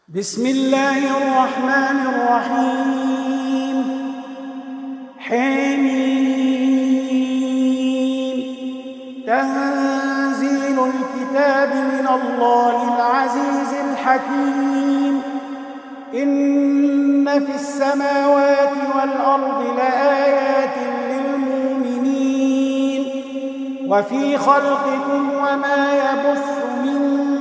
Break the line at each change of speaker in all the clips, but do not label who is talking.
بسم الله الرحمن الرحيم. حميم. تنزيل الكتاب من الله العزيز الحكيم. إن في السماوات والأرض لآيات للمؤمنين وفي خلقكم وما يبث من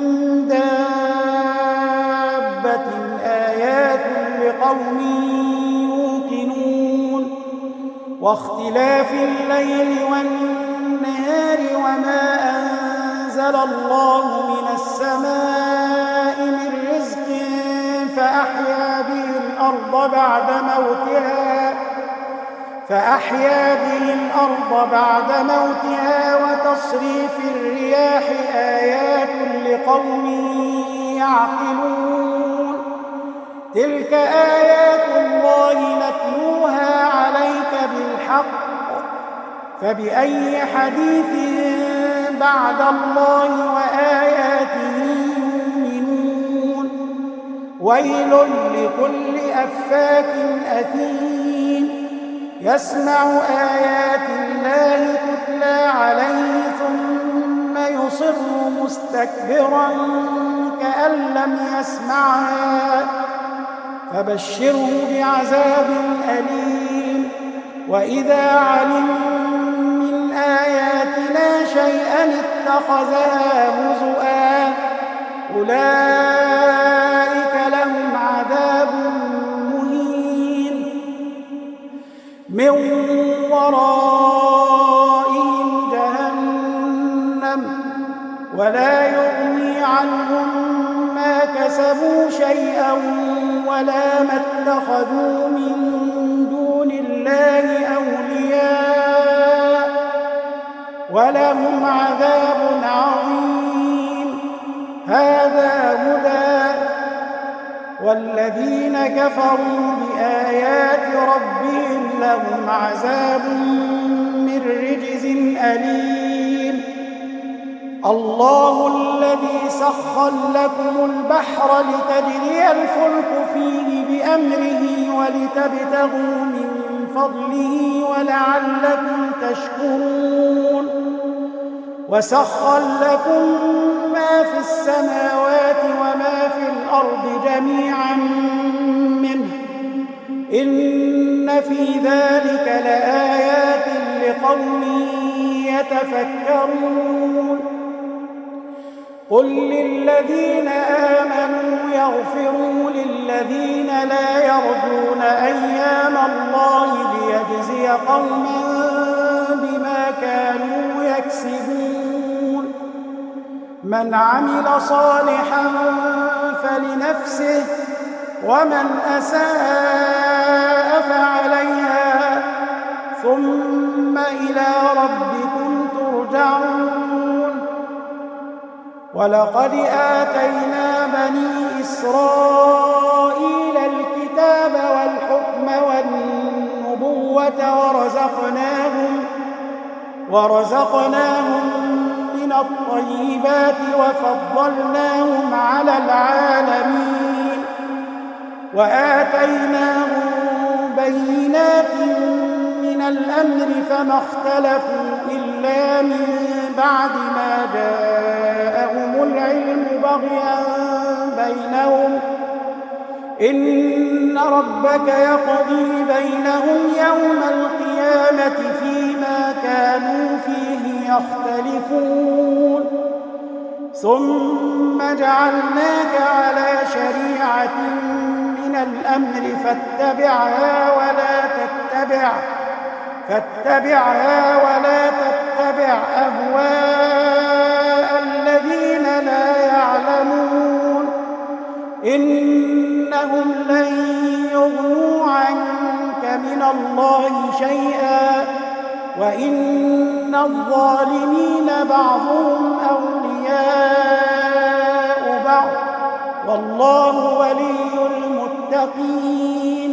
دابة آيات لقوم يوقنون. واختلاف الليل والنهار وما أنزل الله من السماء من رزق فأحيا به الأرض بعد موتها وتصريف الرياح آيات لقوم يعقلون. تلك آيات الله نتلوها عليك بالحق فبأي حديث بعد الله وآياته يؤمنون. ويل لكل أفاك أثيم يسمع آيات الله تتلى عليه ثم يصر مستكبرا كأن لم يسمعها فبشره بعذاب أليم. وإذا علم من آياتنا شيئا اتخذها هزؤا أولئك لهم عذاب مهين من ورائهم جهنم ولا يغني عنهم ما كسبوا شيئا ولا ما اتخذوا من دون الله أولياء ولهم عذاب عظيم. هذا هدى والذين كفروا بآيات ربهم لهم عذاب من رجز أليم. الله الذي سخر لكم البحر لتجري الفلك فيه بأمره ولتبتغوا من فضله ولعلكم تشكرون. وسخر لكم ما في السماوات وما في الأرض جميعا منه إن في ذلك لآيات لقوم يتفكرون. قل للذين آمنوا يغفروا للذين لا يرجون أيام الله ليجزي قوما بما كانوا يكسبون. من عمل صالحا فلنفسه ومن أساء فعليها ثم إلى ربكم ترجعون. ولقد آتينا بني إسرائيل الكتاب والحكم والنبوة ورزقناهم من الطيبات وفضلناهم على العالمين وآتيناهم بينات من الأمر فما اختلفوا إلا من بعد ما جاءهم العلم بغيا بينهم إن ربك يقضي بينهم يوم القيامة فيما كانوا فيه يختلفون. ثم جعلناك على شريعة من الأمر فاتبعها ولا تتبع أهواء الذين لا يعلمون إنهم لن يغنوا عنك من الله شيئا وإن الظالمين بعضهم أولياء بعض والله ولي المتقين.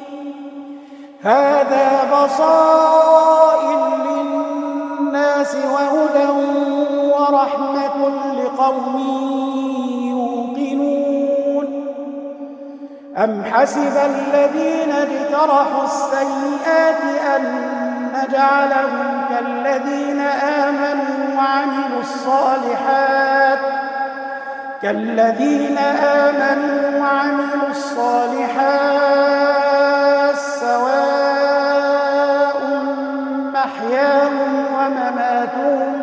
هذا بصائر للناس وهدى ورحمة لقوم يوقنون أم حسب الذين اجترحوا السيئات أن نجعلهم كالذين آمنوا وعملوا الصالحات سواء محياهم ومماتهم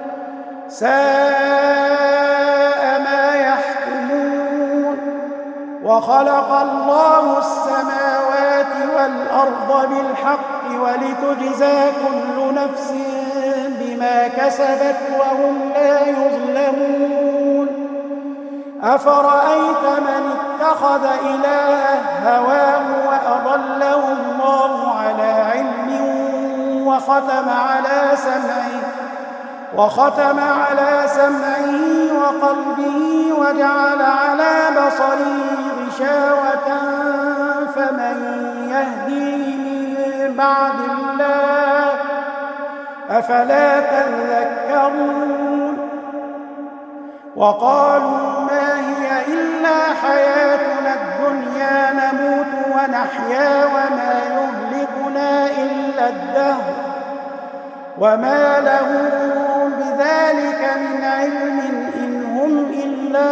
ساء ما يحكمون. وخلق الله السماوات والأرض بالحق ولتجزى كل نفس بما كسبت وهم لا يظلمون. أفرأيت من اتخذ إلهه هواه وأضله الله على علم وختم على سمعه وقلبه وجعل على بصره غشاوة فمن يهديه من بعد الله أفلا تذكرون. وقالوا ما هي إلا حياتنا الدنيا نموت ونحيا وما يهلكنا إلا الدهر وما لهم بذلك من علم إن هم إلا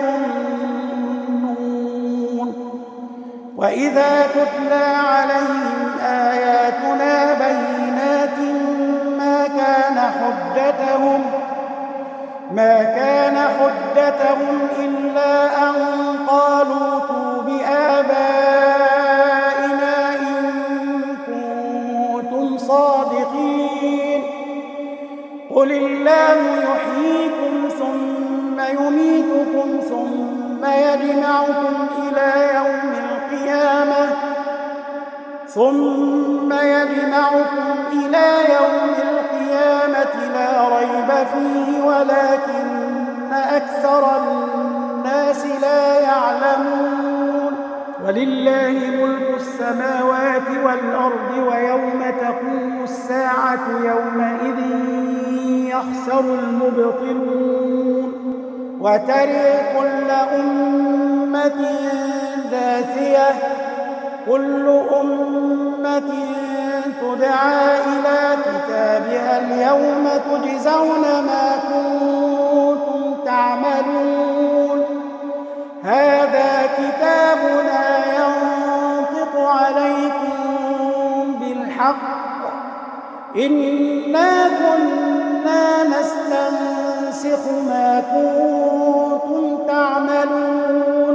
يظنون. وإذا تتلى عليهم آياتنا بينات ما كان حجتهم إلا أن قالوا ائتوا بآبائنا إن كنتم صادقين. قل الله يحييكم ثم يميتكم ثم يجمعكم إلى يوم القيامة لا ريب فيه ولكن أكثر الناس لا يعلمون. ولله ملك السماوات والأرض ويوم تقوم الساعة يومئذ يخسر المبطلون. وترى كل أمة جاثية كل أمة تدعى إلى كتابها اليوم تجزون ما كنتم تعملون. هذا كتابنا ينطق عليكم بالحق إنا كنا نستنسخ ما كنتم تعملون.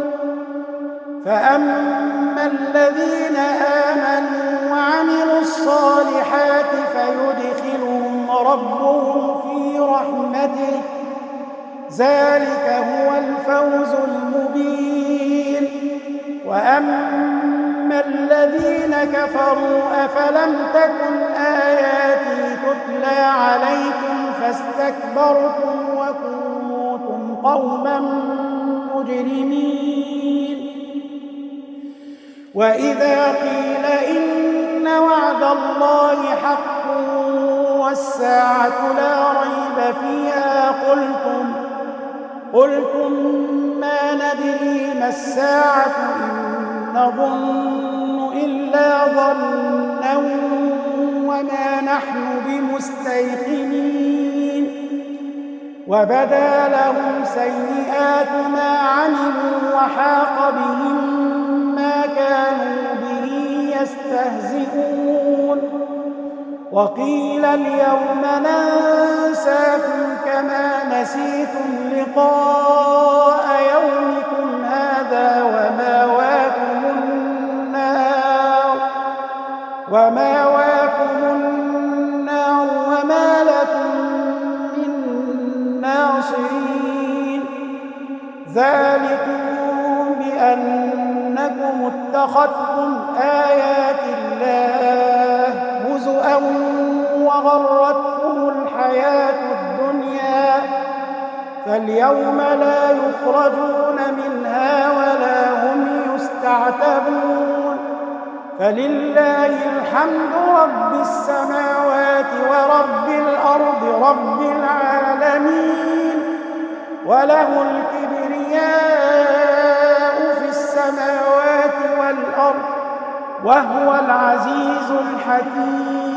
فأما الذين آمنوا وعملوا الصالحات فيدخلهم ربهم في رحمته ذلك هو الفوز المبين. وأما الذين كفروا أفلم تكن آياتي تتلى عليكم فاستكبرتم وكنتم قوما مجرمين. وإذا قيل إن وعد الله حق والساعة لا ريب فيها قلتم ما ندري ما الساعة إن نظن إلا ظنا وما نحن بمستيقنين. وبدا لهم سيئات ما عملوا وحاق بهم ما كانوا به يستهزئون. وقيل اليوم ننساكم كما نسيتم لقاء يومكم هذا ومأواكم النار وما لكم من ناصرين. ذلكم بأنكم اتخذتم آيات الله هزؤا وغرتكم الحياة الدنيا فاليوم لا يخرجون منها ولا هم يستعتبون. فلله الحمد رب السماوات ورب الأرض رب العالمين وله الكبرياء في السماوات والأرض وهو العزيز الحكيم.